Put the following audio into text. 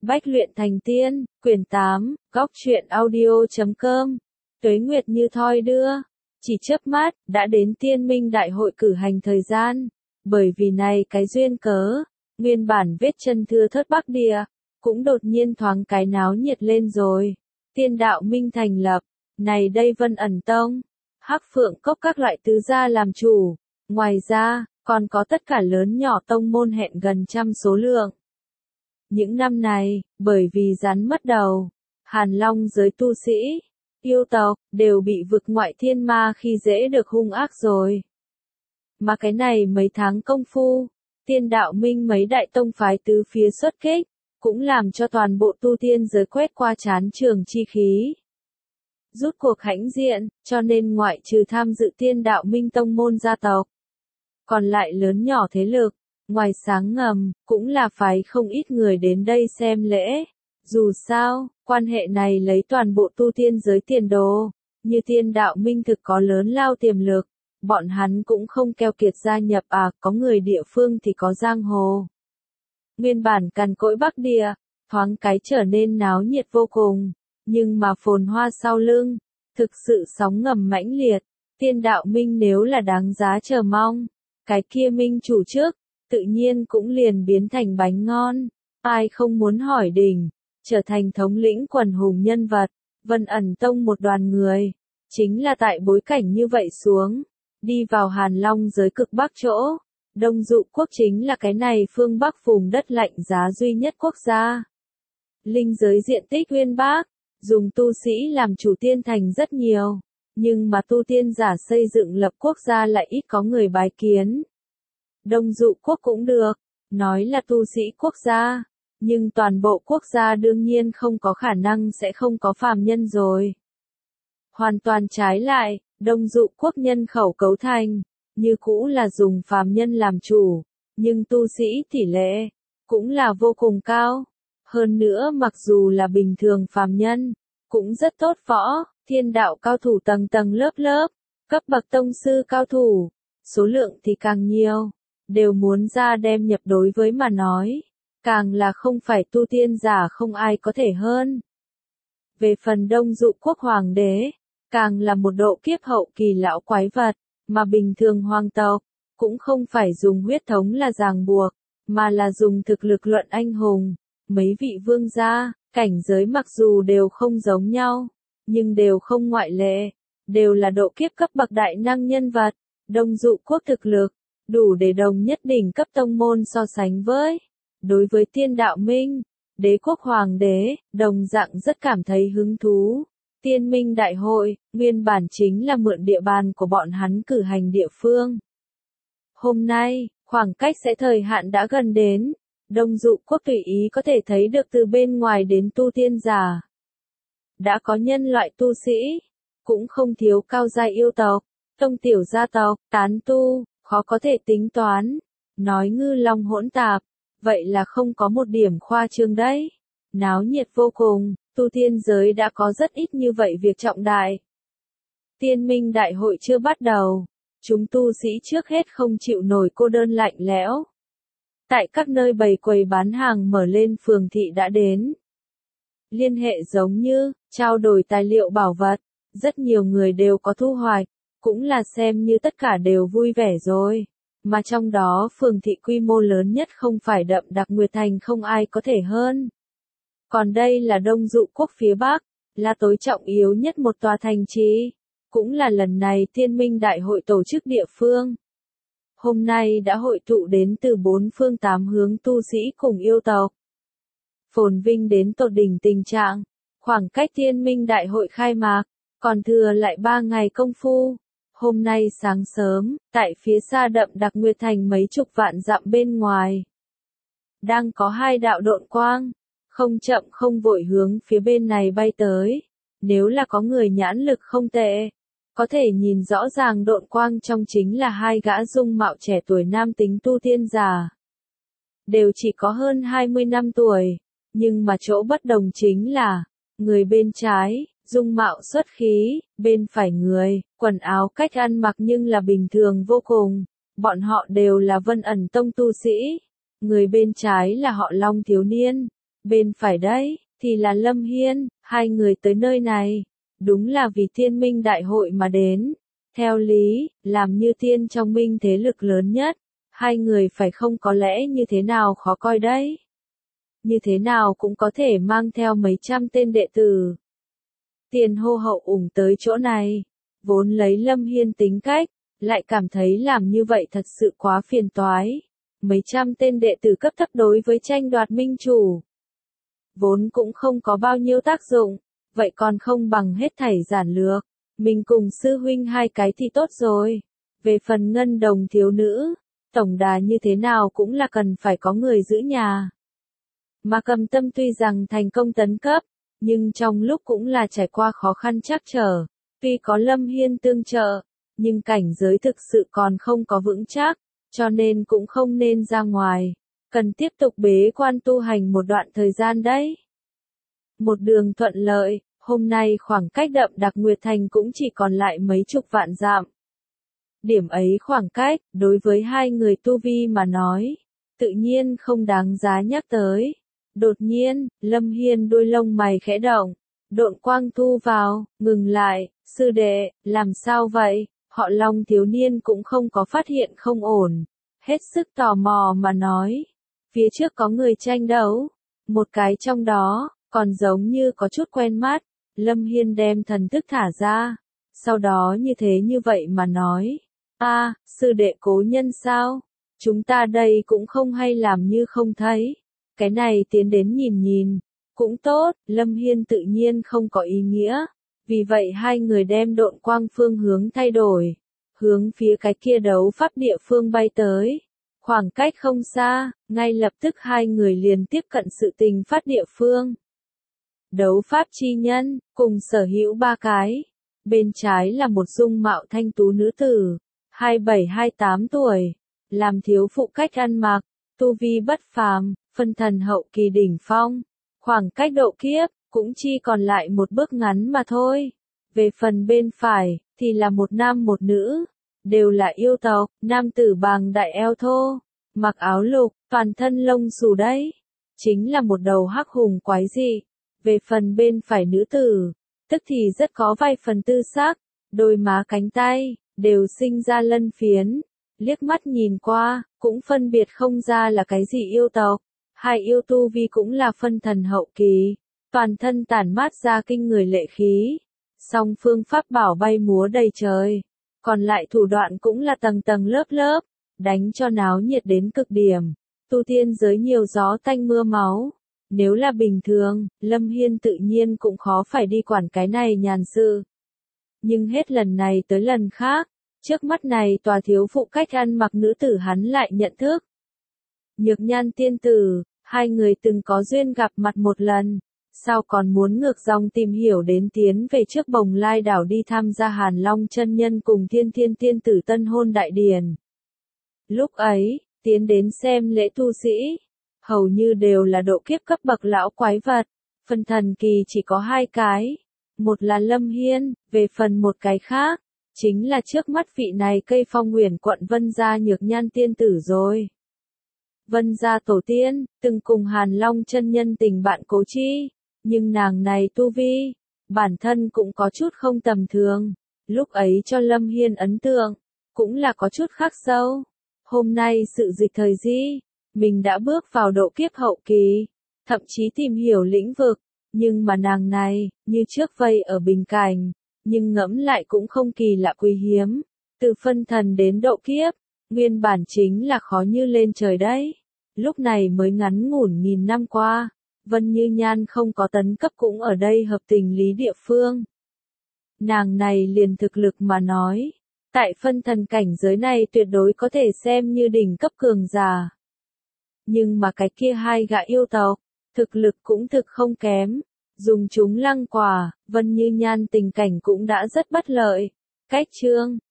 Bách luyện thành tiên, quyển 8, góc truyện audio.com. Tuế nguyệt như thoi đưa, chỉ chớp mắt, đã đến tiên minh đại hội cử hành thời gian. Bởi vì này cái duyên cớ, nguyên bản vết chân thưa thớt Bắc Địa, cũng đột nhiên thoáng cái náo nhiệt lên rồi. Tiên đạo minh thành lập, này đây Vân ẩn tông, Hắc Phượng cốc các loại tứ gia làm chủ. Ngoài ra, còn có tất cả lớn nhỏ tông môn hẹn gần trăm số lượng. Những năm này, bởi vì rắn mất đầu, Hàn Long giới tu sĩ, yêu tộc, đều bị vực ngoại thiên ma khi dễ được hung ác rồi. Mà cái này mấy tháng công phu, tiên đạo minh mấy đại tông phái tứ phía xuất kích, cũng làm cho toàn bộ tu tiên giới quét qua chán trường chi khí. Rút cuộc hãnh diện, cho nên ngoại trừ tham dự tiên đạo minh tông môn gia tộc, còn lại lớn nhỏ thế lực, ngoài sáng ngầm, cũng là phái không ít người đến đây xem lễ. Dù sao, quan hệ này lấy toàn bộ tu tiên giới tiền đồ, như tiên đạo minh thực có lớn lao tiềm lực, bọn hắn cũng không keo kiệt gia nhập có người địa phương thì có giang hồ. Nguyên bản cằn cỗi Bắc Địa, thoáng cái trở nên náo nhiệt vô cùng, nhưng mà phồn hoa sau lưng, thực sự sóng ngầm mãnh liệt, tiên đạo minh nếu là đáng giá chờ mong, cái kia minh chủ trước, tự nhiên cũng liền biến thành bánh ngon, ai không muốn hỏi đỉnh, trở thành thống lĩnh quần hùng nhân vật, Vân ẩn tông một đoàn người, chính là tại bối cảnh như vậy xuống, đi vào Hàn Long giới cực Bắc chỗ, Đông Dụ quốc chính là cái này phương Bắc vùng đất lạnh giá duy nhất quốc gia. Linh giới diện tích uyên bác, dùng tu sĩ làm chủ tiên thành rất nhiều, nhưng mà tu tiên giả xây dựng lập quốc gia lại ít có người bái kiến. Đông Dụ quốc cũng được, nói là tu sĩ quốc gia, nhưng toàn bộ quốc gia đương nhiên không có khả năng sẽ không có phàm nhân rồi. Hoàn toàn trái lại, Đông Dụ quốc nhân khẩu cấu thành, như cũ là dùng phàm nhân làm chủ, nhưng tu sĩ tỷ lệ, cũng là vô cùng cao. Hơn nữa mặc dù là bình thường phàm nhân, cũng rất tốt võ, thiên đạo cao thủ tầng tầng lớp lớp, cấp bậc tông sư cao thủ, số lượng thì càng nhiều, đều muốn ra đem nhập đối với mà nói, càng là không phải tu tiên giả không ai có thể hơn. Về phần Đông Dụ quốc hoàng đế, càng là một độ kiếp hậu kỳ lão quái vật, mà bình thường hoàng tộc, cũng không phải dùng huyết thống là ràng buộc, mà là dùng thực lực luận anh hùng. Mấy vị vương gia, cảnh giới mặc dù đều không giống nhau, nhưng đều không ngoại lệ, đều là độ kiếp cấp bậc đại năng nhân vật. Đông Dụ quốc thực lực, đủ để đồng nhất đỉnh cấp tông môn so sánh với. Đối với tiên đạo minh, đế quốc hoàng đế, đồng dạng rất cảm thấy hứng thú. Tiên minh đại hội, nguyên bản chính là mượn địa bàn của bọn hắn cử hành địa phương. Hôm nay, khoảng cách sẽ thời hạn đã gần đến. Đông Dụ quốc tùy ý có thể thấy được từ bên ngoài đến tu tiên giả. Đã có nhân loại tu sĩ, cũng không thiếu cao giai yêu tộc, tông tiểu gia tộc, tán tu, khó có thể tính toán. Nói ngư long hỗn tạp, vậy là không có một điểm khoa trương đấy. Náo nhiệt vô cùng, tu tiên giới đã có rất ít như vậy việc trọng đại. Tiên minh đại hội chưa bắt đầu, chúng tu sĩ trước hết không chịu nổi cô đơn lạnh lẽo. Tại các nơi bày quầy bán hàng mở lên phường thị đã đến. Liên hệ giống như, trao đổi tài liệu bảo vật, rất nhiều người đều có thu hoạch, cũng là xem như tất cả đều vui vẻ rồi. Mà trong đó phường thị quy mô lớn nhất không phải Đậm Đặc Nguyệt Thành không ai có thể hơn. Còn đây là Đông Dụ quốc phía Bắc, là tối trọng yếu nhất một tòa thành trì, cũng là lần này tiên minh đại hội tổ chức địa phương. Hôm nay đã hội tụ đến từ bốn phương tám hướng tu sĩ cùng yêu tộc. Phồn vinh đến tột đỉnh tình trạng, khoảng cách tiên minh đại hội khai mạc, còn thừa lại 3 ngày công phu. Hôm nay sáng sớm, tại phía xa Đậm Đặc Nguyệt Thành mấy chục vạn dặm bên ngoài, đang có 2 đạo độn quang, không chậm không vội hướng phía bên này bay tới. Nếu là có người nhãn lực không tệ, có thể nhìn rõ ràng độn quang trong chính là 2 gã dung mạo trẻ tuổi nam tính tu tiên giả. Đều chỉ có hơn 20 năm tuổi, nhưng mà chỗ bất đồng chính là, người bên trái, dung mạo xuất khí, bên phải người, quần áo cách ăn mặc nhưng là bình thường vô cùng. Bọn họ đều là Vân ẩn tông tu sĩ. Người bên trái là họ Long thiếu niên, Bên phải đấy, thì là Lâm Hiên, hai người tới nơi này, đúng là vì Tiên Minh Đại hội mà đến. Theo lý, làm như tiên trong minh thế lực lớn nhất, hai người phải không có lẽ như thế nào khó coi đấy. Như thế nào cũng có thể mang theo mấy trăm tên đệ tử. Tiền hô hậu ủng tới chỗ này, vốn lấy Lâm Hiên tính cách, lại cảm thấy làm như vậy thật sự quá phiền toái. Mấy trăm tên đệ tử cấp thấp đối với tranh đoạt minh chủ, vốn cũng không có bao nhiêu tác dụng, vậy còn không bằng hết thảy giản lược. Mình cùng sư huynh hai cái thì tốt rồi. Về phần ngân đồng thiếu nữ, tổng đà như thế nào cũng là cần phải có người giữ nhà. Mà Cầm Tâm tuy rằng thành công tấn cấp, nhưng trong lúc cũng là trải qua khó khăn trắc trở. Tuy có Lâm Hiên tương trợ, nhưng cảnh giới thực sự còn không có vững chắc, cho nên cũng không nên ra ngoài. Cần tiếp tục bế quan tu hành một đoạn thời gian đấy. Một đường thuận lợi, hôm nay khoảng cách Đậm Đặc Nguyệt Thành cũng chỉ còn lại mấy chục vạn dặm. Điểm ấy khoảng cách, đối với hai người tu vi mà nói, tự nhiên không đáng giá nhắc tới. Đột nhiên, Lâm Hiên đuôi lông mày khẽ động, độn quang thu vào, ngừng lại, sư đệ, làm sao vậy? Họ Long thiếu niên cũng không có phát hiện không ổn, hết sức tò mò mà nói. Phía trước có người tranh đấu, một cái trong đó, còn giống như có chút quen mắt. Lâm Hiên đem thần thức thả ra, sau đó như vậy mà nói. Sư đệ cố nhân sao? Chúng ta đây cũng không hay làm như không thấy. Cái này tiến đến nhìn nhìn, cũng tốt, Lâm Hiên tự nhiên không có ý nghĩa. Vì vậy hai người đem độn quang phương hướng thay đổi, hướng phía cái kia đấu pháp địa phương bay tới. Khoảng cách không xa, ngay lập tức hai người liền tiếp cận sự tình phát địa phương. Đấu pháp chi nhân, cùng sở hữu ba cái. Bên trái là một dung mạo thanh tú nữ tử, 27-28 tuổi, làm thiếu phụ cách ăn mặc, tu vi bất phàm, phân thần hậu kỳ đỉnh phong. Khoảng cách độ kiếp, cũng chỉ còn lại một bước ngắn mà thôi. Về phần bên phải, thì là một nam một nữ, đều là yêu tộc, nam tử bàng đại eo thô, mặc áo lục, toàn thân lông xù đấy. Chính là một đầu hắc hùng quái dị. Về phần bên phải nữ tử, tức thì rất có vài phần tư sắc, đôi má cánh tay, đều sinh ra lân phiến. Liếc mắt nhìn qua, cũng phân biệt không ra là cái gì yêu tộc. Hai yêu tu vi cũng là phân thần hậu kỳ, toàn thân tản mát ra kinh người lệ khí. Song phương pháp bảo bay múa đầy trời, còn lại thủ đoạn cũng là tầng tầng lớp lớp, đánh cho náo nhiệt đến cực điểm. Tu tiên giới nhiều gió tanh mưa máu. Nếu là bình thường, Lâm Hiên tự nhiên cũng khó phải đi quản cái này nhàn sự. Nhưng hết lần này tới lần khác, trước mắt này tòa thiếu phụ cách ăn mặc nữ tử hắn lại nhận thức. Nhược Nhan tiên tử, hai người từng có duyên gặp mặt một lần, sao còn muốn ngược dòng tìm hiểu đến tiến về trước Bồng Lai đảo đi tham gia Hàn Long chân nhân cùng Thiên Thiên tiên tử tân hôn đại điển. Lúc ấy, tiến đến xem lễ tu sĩ, hầu như đều là độ kiếp cấp bậc lão quái vật, phân thần kỳ chỉ có hai cái, một là Lâm Hiên, về phần một cái khác, chính là trước mắt vị này cây phong huyền quận Vân gia Nhược Nhan tiên tử rồi. Vân gia tổ tiên, từng cùng Hàn Long chân nhân tình bạn cố chi, nhưng nàng này tu vi, bản thân cũng có chút không tầm thường, lúc ấy cho Lâm Hiên ấn tượng, cũng là có chút khắc sâu. Hôm nay sự dịch thời di, mình đã bước vào độ kiếp hậu kỳ, thậm chí tìm hiểu lĩnh vực, nhưng mà nàng này, như trước vây ở bình cảnh, nhưng ngẫm lại cũng không kỳ lạ quý hiếm, từ phân thần đến độ kiếp, nguyên bản chính là khó như lên trời đấy. Lúc này mới ngắn ngủn nghìn năm qua, Vân Như Nhan không có tấn cấp cũng ở đây hợp tình lý địa phương. Nàng này liền thực lực mà nói, tại phân thần cảnh giới này tuyệt đối có thể xem như đỉnh cấp cường giả. Nhưng mà cái kia hai gã yêu tộc, thực lực cũng thực không kém, dùng chúng lăng quả, Vân Như Nhan tình cảnh cũng đã rất bất lợi. Cách chương